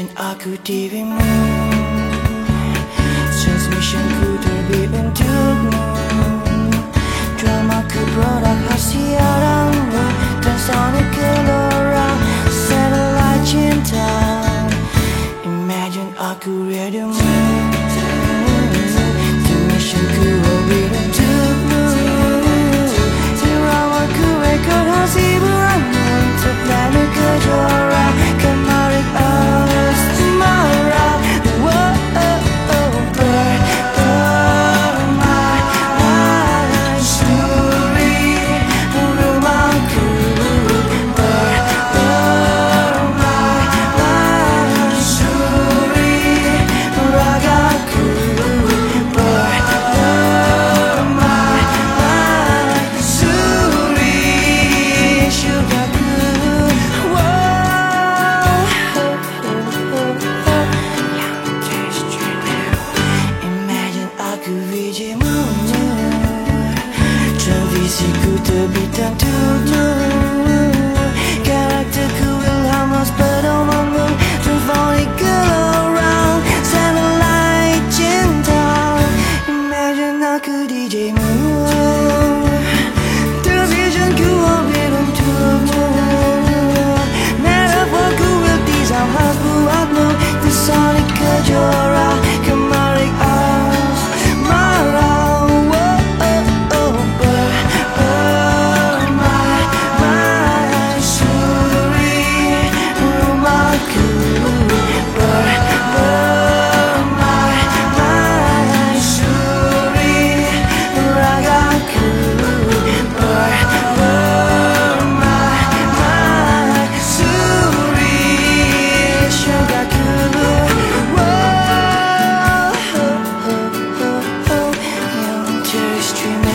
aku dirimu, transmissionku terbit untukmu. Dramaku produk siaranmu, transonic gelora satellite cinta. Imagine aku redamu, transmissionku orbit untukmu. Dramaku rekod hasibuanmu untuk planet kejora kemarin asmara. Televisiku terbitan untukmu, karakterku ilham pedomanmu, symphonic gelora satellite cinta. Imagine aku DJ-mu, televisionku orbit untukmu. Metaforku iltizam khas buatmu, the sonic kejora kemarin asmara. Stream